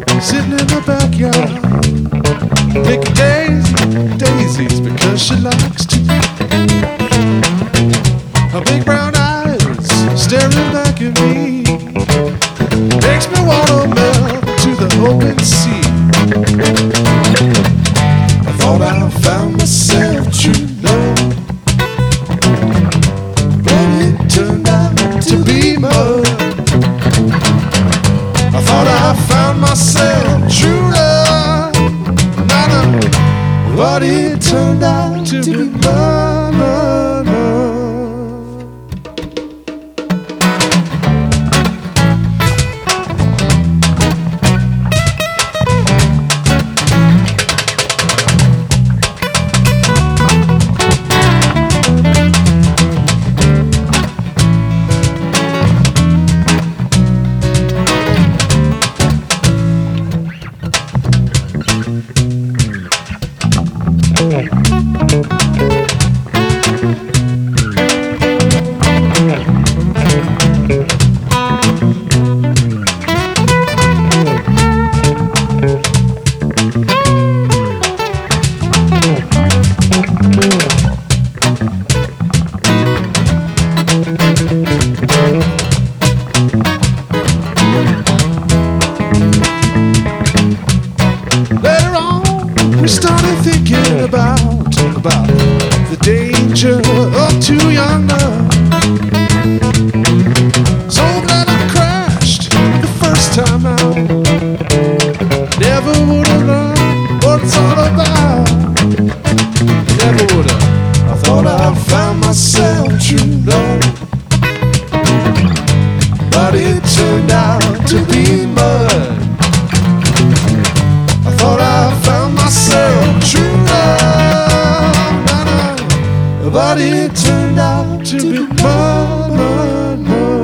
sitting in the backyard, picking daisies because she likes to. Her big brown eyes staring back at me makes me wanna melt to the open sea. I thought I found myself true love, but it turned out to be mud. I thought I found myself true love, but it turned out to be mud, mud, mud. Later on, we started thinking about the danger of too young love. So glad I crashed the first time out. Never would have learned what it's all about. Never would have. I thought I found myself true love, but it turned out to be mud. I thought I found myself true love, but it turned out to be mud, mud, mud.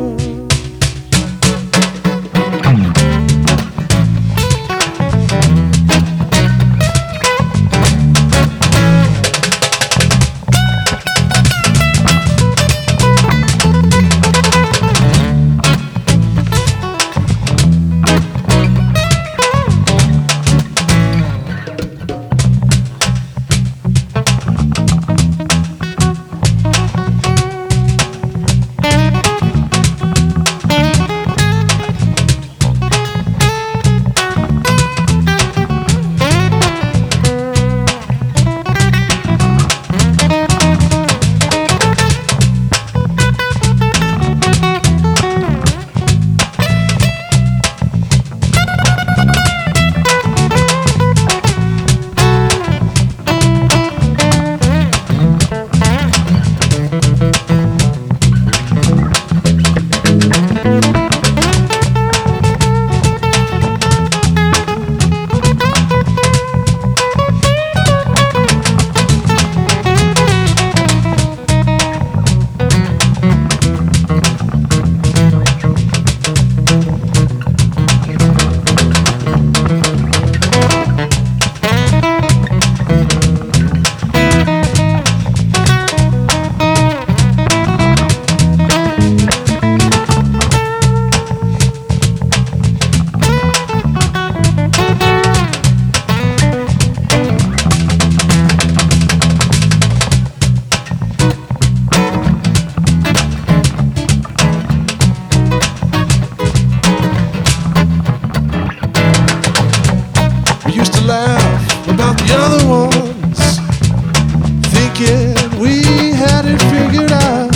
We used to laugh about the other ones, thinking we had it figured out.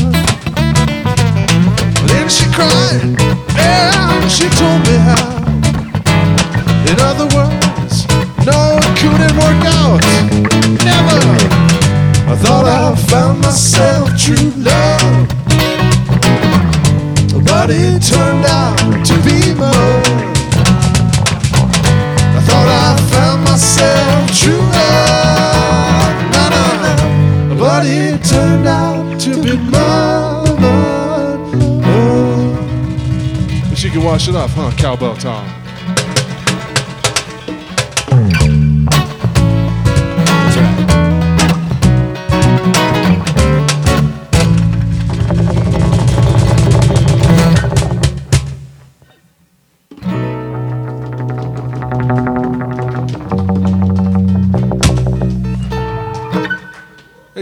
Then she cried, and she told me how. In other words, no, it couldn't work out. Never. I thought I found myself true love, but it turned out to be mud. I thought I found myself true love, but it turned out to be mud, mud, mud. But she can wash it off, huh, Cowbell Tom?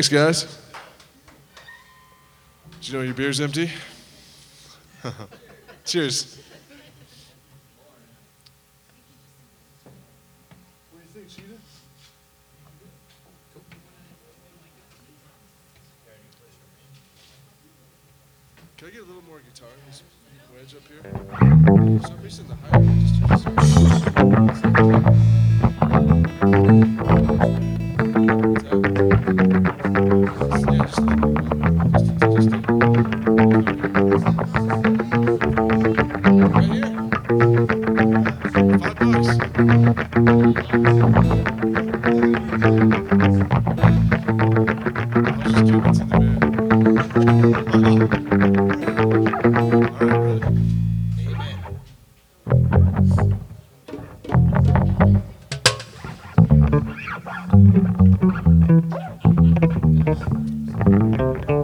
Thanks, guys. Did you know your beer's empty? Cheers. What do you think, Sheeta? Can I get a little more guitar in this wedge up here? For some reason, the higher registers are... Yeah, just a little more. Right here. $5. I'll just give it to the man. Amen.